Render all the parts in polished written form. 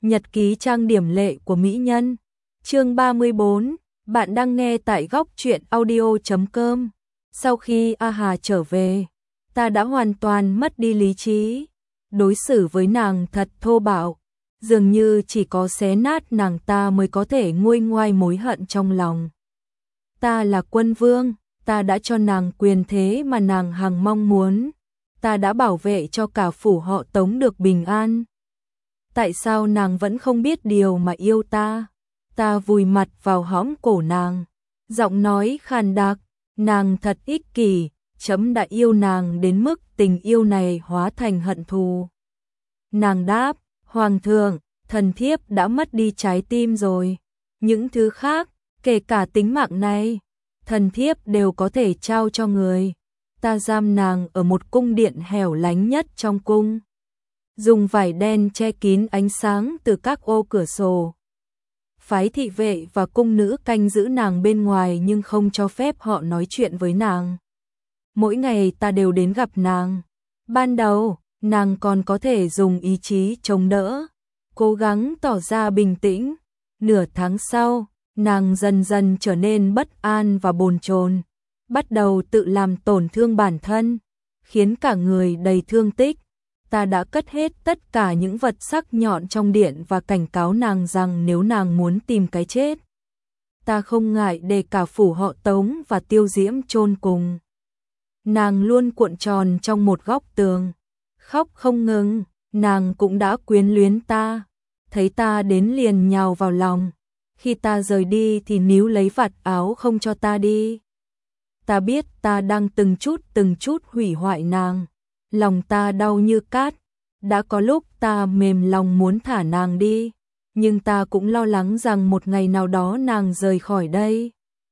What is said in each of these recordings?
Nhật ký trang điểm lệ của mỹ nhân. Chương 34, bạn đang nghe tại góc truyện audio.com. Sau khi A Hà trở về, ta đã hoàn toàn mất đi lý trí. Đối xử với nàng thật thô bạo, dường như chỉ có xé nát nàng ta mới có thể nguôi ngoai mối hận trong lòng. Ta là quân vương, ta đã cho nàng quyền thế mà nàng hằng mong muốn. Ta đã bảo vệ cho cả phủ họ Tống được bình an. Tại sao nàng vẫn không biết điều mà yêu ta? Ta vùi mặt vào hõm cổ nàng, giọng nói khàn đặc, nàng thật ích kỷ, chấm đã yêu nàng đến mức tình yêu này hóa thành hận thù. Nàng đáp, Hoàng thượng, thần thiếp đã mất đi trái tim rồi. Những thứ khác, kể cả tính mạng này, thần thiếp đều có thể trao cho người. Ta giam nàng ở một cung điện hẻo lánh nhất trong cung, dùng vải đen che kín ánh sáng từ các ô cửa sổ. Phái thị vệ và cung nữ canh giữ nàng bên ngoài nhưng không cho phép họ nói chuyện với nàng. Mỗi ngày ta đều đến gặp nàng. Ban đầu, nàng còn có thể dùng ý chí chống đỡ, cố gắng tỏ ra bình tĩnh. Nửa tháng sau, nàng dần dần trở nên bất an và bồn chồn, bắt đầu tự làm tổn thương bản thân, khiến cả người đầy thương tích. Ta đã cất hết tất cả những vật sắc nhọn trong điện và cảnh cáo nàng rằng nếu nàng muốn tìm cái chết, ta không ngại để cả phủ họ Tống và Tiêu Diễm chôn cùng. Nàng luôn cuộn tròn trong một góc tường, khóc không ngừng. Nàng cũng đã quyến luyến ta, thấy ta đến liền nhào vào lòng. Khi ta rời đi thì níu lấy vạt áo không cho ta đi. Ta biết ta đang từng chút hủy hoại nàng. Lòng ta đau như cát. Đã có lúc ta mềm lòng muốn thả nàng đi, nhưng ta cũng lo lắng rằng một ngày nào đó nàng rời khỏi đây,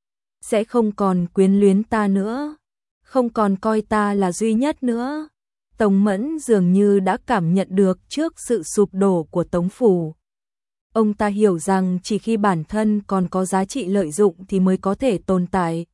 sẽ không còn quyến luyến ta nữa, không còn coi ta là duy nhất nữa. Tống Mẫn dường như đã cảm nhận được trước sự sụp đổ của Tống phủ. Ông ta hiểu rằng chỉ khi bản thân còn có giá trị lợi dụng thì mới có thể tồn tại.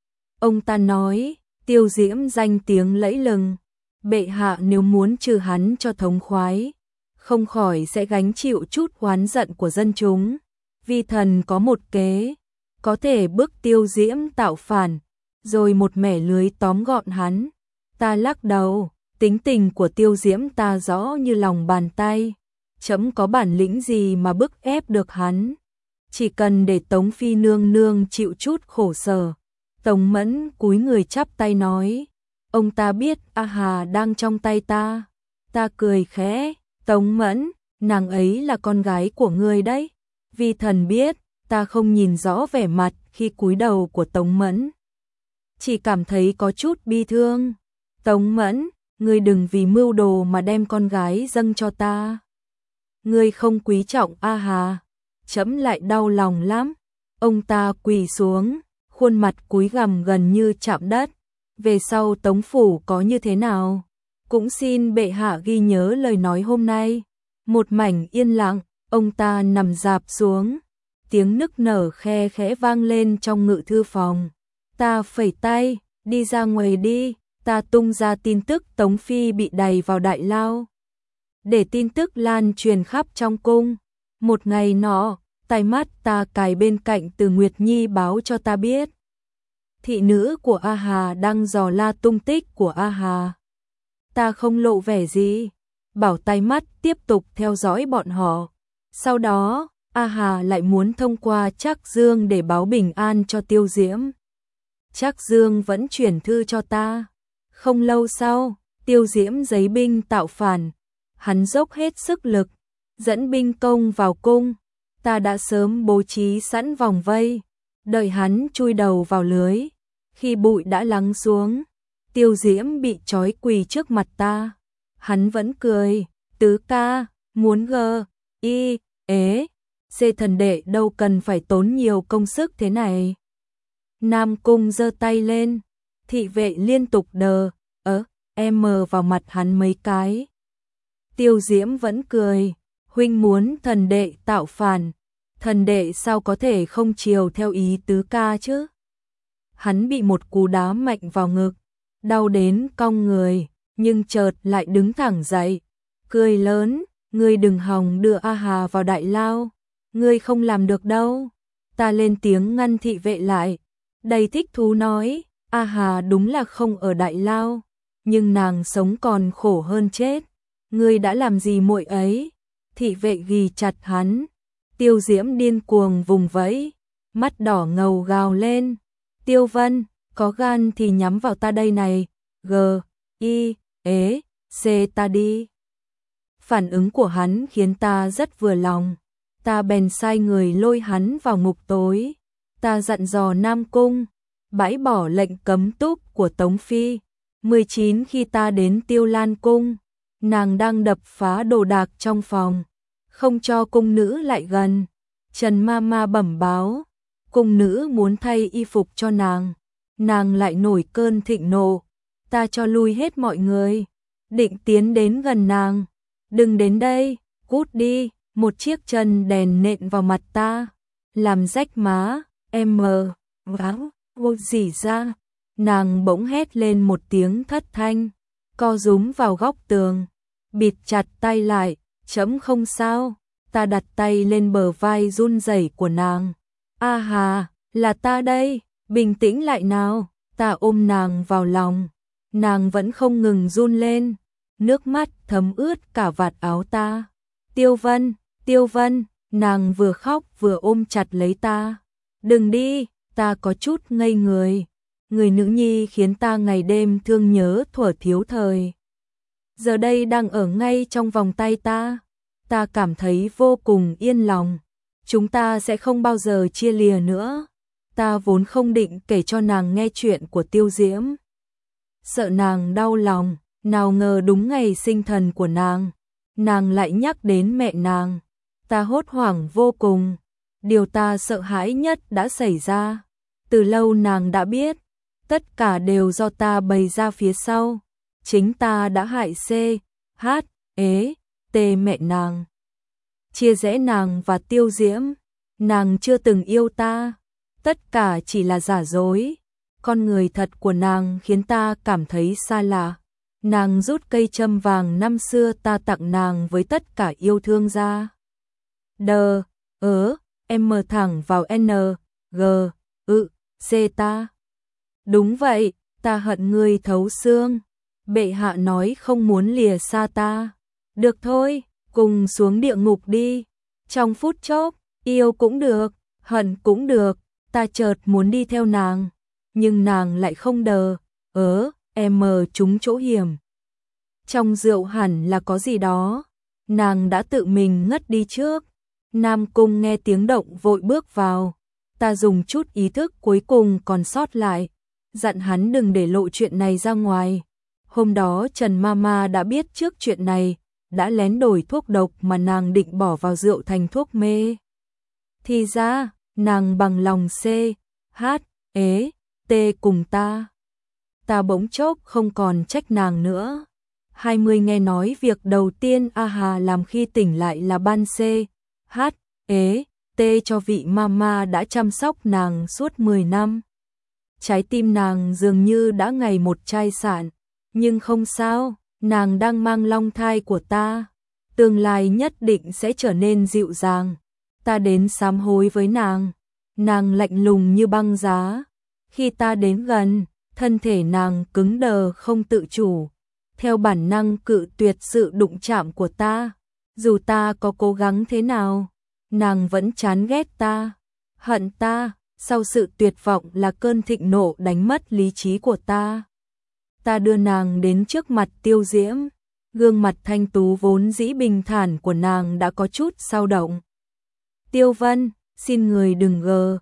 Ông ta nói, Tiêu Diễm danh tiếng lẫy lừng, bệ hạ nếu muốn trừ hắn cho thống khoái, không khỏi sẽ gánh chịu chút oán giận của dân chúng. Vi thần có một kế, có thể bức Tiêu Diễm tạo phản, rồi một mẻ lưới tóm gọn hắn. Ta lắc đầu, tính tình của Tiêu Diễm ta rõ như lòng bàn tay, chấm có bản lĩnh gì mà bức ép được hắn. Chỉ cần để Tống phi nương nương chịu chút khổ sở. Tống Mẫn cúi người chắp tay nói, ông ta biết A Hà đang trong tay ta. Ta cười khẽ, Tống Mẫn, nàng ấy là con gái của ngươi đấy. Vi thần biết. Ta không nhìn rõ vẻ mặt khi cúi đầu của Tống Mẫn, chỉ cảm thấy có chút bi thương. Tống Mẫn, ngươi đừng vì mưu đồ mà đem con gái dâng cho ta. Ngươi không quý trọng A Hà, chấm lại đau lòng lắm. Ông ta quỳ xuống, khuôn mặt cúi gằm gần như chạm đất. Về sau Tống phủ có như thế nào, cũng xin bệ hạ ghi nhớ lời nói hôm nay. Một mảnh yên lặng, ông ta nằm rạp xuống, tiếng nức nở khe khẽ vang lên trong ngự thư phòng. Ta phẩy tay, đi ra ngoài đi. Ta tung ra tin tức Tống phi bị đày vào đại lao, để tin tức lan truyền khắp trong cung. Một ngày nọ, tai mắt ta cài bên cạnh Từ Nguyệt Nhi báo cho ta biết, thị nữ của A Hà đang dò la tung tích của A Hà. Ta không lộ vẻ gì, bảo tai mắt tiếp tục theo dõi bọn họ. Sau đó, A Hà lại muốn thông qua Trác Dương để báo bình an cho Tiêu Diễm. Trác Dương vẫn chuyển thư cho ta. Không lâu sau, Tiêu Diễm giấy binh tạo phản. Hắn dốc hết sức lực, dẫn binh công vào cung. Ta đã sớm bố trí sẵn vòng vây, đợi hắn chui đầu vào lưới. Khi bụi đã lắng xuống, Tiêu Diễm bị trói quỳ trước mặt ta. Hắn vẫn cười, tứ ca, muốn C thần đệ đâu cần phải tốn nhiều công sức thế này. Nam Cung giơ tay lên, thị vệ liên tục vào mặt hắn mấy cái. Tiêu Diễm vẫn cười, huynh muốn thần đệ tạo phản, thần đệ sao có thể không chiều theo ý tứ ca chứ. Hắn bị một cú đá mạnh vào ngực, đau đến cong người, nhưng chợt lại đứng thẳng dậy, cười lớn, ngươi đừng hòng đưa A Hà vào đại lao, ngươi không làm được đâu. Ta lên tiếng ngăn thị vệ lại, đầy thích thú nói, A Hà đúng là không ở đại lao, nhưng nàng sống còn khổ hơn chết. Ngươi đã làm gì muội ấy? Thị vệ ghì chặt hắn. Tiêu Diễm điên cuồng vùng vẫy, mắt đỏ ngầu gào lên. Tiêu Vân, có gan thì nhắm vào ta đây này. G.I.E.C ta đi. Phản ứng của hắn khiến ta rất vừa lòng. Ta bèn sai người lôi hắn vào ngục tối. Ta dặn dò Nam Cung bãi bỏ lệnh cấm túc của Tống Phi. 19 khi ta đến Tiêu Lan Cung, nàng đang đập phá đồ đạc trong phòng, không cho cung nữ lại gần. Trần Mama bẩm báo, cung nữ muốn thay y phục cho nàng lại nổi cơn thịnh nộ. Ta cho lui hết mọi người, định tiến đến gần nàng. Đừng đến đây, cút đi. Một chiếc chân đèn nện vào mặt ta, làm rách má. Váng, vô gì ra. Nàng bỗng hét lên một tiếng thất thanh, co rúm vào góc tường, bịt chặt tay lại. Chấm không sao. Ta đặt tay lên bờ vai run rẩy của nàng. A Hà, là ta đây, bình tĩnh lại nào. Ta ôm nàng vào lòng, nàng vẫn không ngừng run lên, nước mắt thấm ướt cả vạt áo ta. Tiêu Vân, nàng vừa khóc vừa ôm chặt lấy ta. Đừng đi, ta có chút ngây người. Người nữ nhi khiến ta ngày đêm thương nhớ thuở thiếu thời, giờ đây đang ở ngay trong vòng tay ta. Ta cảm thấy vô cùng yên lòng. Chúng ta sẽ không bao giờ chia lìa nữa. Ta vốn không định kể cho nàng nghe chuyện của Tiêu Diễm, sợ nàng đau lòng. Nào ngờ đúng ngày sinh thần của nàng lại nhắc đến mẹ nàng. Ta hốt hoảng vô cùng. Điều ta sợ hãi nhất đã xảy ra. Từ lâu nàng đã biết, tất cả đều do ta bày ra phía sau. Chính ta đã hại C.H.E.T mẹ nàng, chia rẽ nàng và Tiêu Diễm. Nàng chưa từng yêu ta, tất cả chỉ là giả dối. Con người thật của nàng khiến ta cảm thấy xa lạ. Nàng rút cây châm vàng năm xưa ta tặng nàng với tất cả yêu thương ra. Em mở thẳng vào N.G.C ta. Đúng vậy, ta hận ngươi thấu xương. Bệ hạ nói không muốn lìa xa ta. Được thôi, cùng xuống địa ngục đi. Trong phút chốc, yêu cũng được, hận cũng được. Ta chợt muốn đi theo nàng, nhưng nàng lại không em trúng chỗ hiểm. Trong rượu hẳn là có gì đó. Nàng đã tự mình ngất đi trước. Nam Cung nghe tiếng động vội bước vào. Ta dùng chút ý thức cuối cùng còn sót lại, dặn hắn đừng để lộ chuyện này ra ngoài. Hôm đó Trần Mama đã biết trước chuyện này, đã lén đổi thuốc độc mà nàng định bỏ vào rượu thành thuốc mê. Thì ra, nàng bằng lòng C.H.E.T cùng ta. Ta bỗng chốc không còn trách nàng nữa. 20 nghe nói việc đầu tiên A Hà làm khi tỉnh lại là ban C.H.E.T cho vị mama đã chăm sóc nàng suốt 10 năm. Trái tim nàng dường như đã ngày một chai sạn, nhưng không sao, nàng đang mang long thai của ta. Tương lai nhất định sẽ trở nên dịu dàng. Ta đến sám hối với nàng lạnh lùng như băng giá. Khi ta đến gần, thân thể nàng cứng đờ không tự chủ, theo bản năng cự tuyệt sự đụng chạm của ta. Dù ta có cố gắng thế nào, nàng vẫn chán ghét ta, hận ta. Sau sự tuyệt vọng là cơn thịnh nộ đánh mất lý trí của ta. Ta đưa nàng đến trước mặt Tiêu Diễm. Gương mặt thanh tú vốn dĩ bình thản của nàng đã có chút xao động. Tiêu Vân, xin người đừng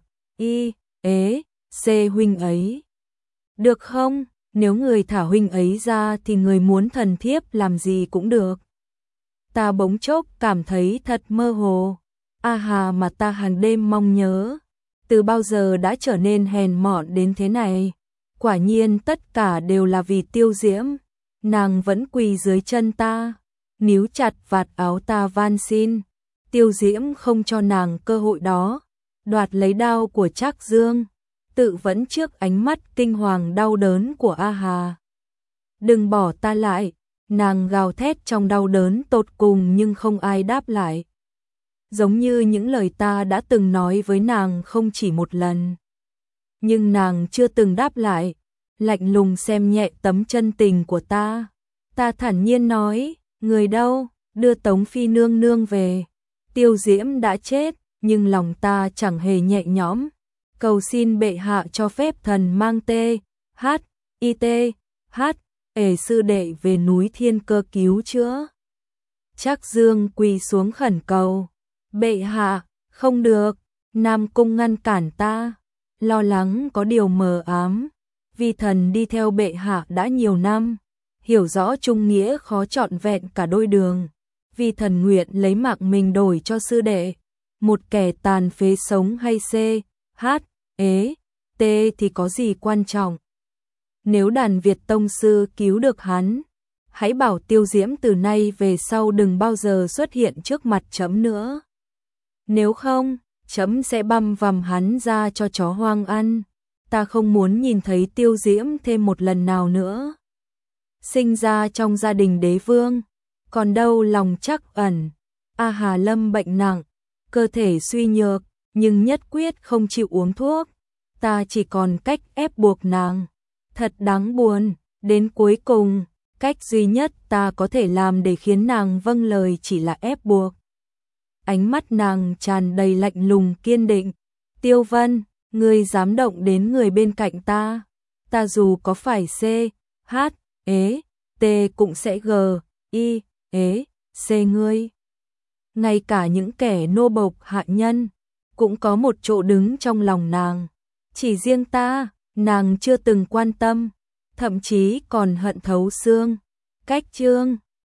G.I.E.C huynh ấy. Được không? Nếu người thả huynh ấy ra thì người muốn thần thiếp làm gì cũng được. Ta bỗng chốc cảm thấy thật mơ hồ. A Hà mà ta hàng đêm mong nhớ, từ bao giờ đã trở nên hèn mọn đến thế này. Quả nhiên tất cả đều là vì Tiêu Diễm. Nàng vẫn quỳ dưới chân ta, níu chặt vạt áo ta van xin. Tiêu Diễm không cho nàng cơ hội đó, đoạt lấy đao của Trác Dương, tự vẫn trước ánh mắt kinh hoàng đau đớn của A Hà. Đừng bỏ ta lại, Nàng gào thét trong đau đớn tột cùng nhưng không ai đáp lại. Giống như những lời ta đã từng nói với nàng không chỉ một lần. Nhưng nàng chưa từng đáp lại, lạnh lùng xem nhẹ tấm chân tình của ta. Ta thản nhiên nói, người đâu, đưa Tống Phi nương nương về. Tiêu Diễm đã chết, nhưng lòng ta chẳng hề nhẹ nhõm. Cầu xin bệ hạ cho phép thần mang sư đệ về núi Thiên Cơ cứu chữa. Trác Dương quỳ xuống khẩn cầu. Bệ hạ, không được, Nam Cung ngăn cản ta. Lo lắng có điều mờ ám. Vi thần đi theo bệ hạ đã nhiều năm, hiểu rõ trung nghĩa khó trọn vẹn cả đôi đường. Vi thần nguyện lấy mạng mình đổi cho sư đệ. Một kẻ tàn phế sống hay thì có gì quan trọng. Nếu đàn Việt tông sư cứu được hắn, hãy bảo Tiêu Diễm từ nay về sau đừng bao giờ xuất hiện trước mặt trẫm nữa. Nếu không, trẫm sẽ băm vằm hắn ra cho chó hoang ăn. Ta không muốn nhìn thấy Tiêu Diễm thêm một lần nào nữa. Sinh ra trong gia đình đế vương, còn đâu lòng trắc ẩn. A Hà Lâm bệnh nặng, cơ thể suy nhược, nhưng nhất quyết không chịu uống thuốc. Ta chỉ còn cách ép buộc nàng. Thật đáng buồn, đến cuối cùng, cách duy nhất ta có thể làm để khiến nàng vâng lời chỉ là ép buộc. Ánh mắt nàng tràn đầy lạnh lùng kiên định. Tiêu Vân, ngươi dám động đến người bên cạnh ta, ta dù có phải cũng sẽ ngươi. Ngay cả những kẻ nô bộc hạ nhân cũng có một chỗ đứng trong lòng nàng. Chỉ riêng ta, nàng chưa từng quan tâm, thậm chí còn hận thấu xương. Cách Chương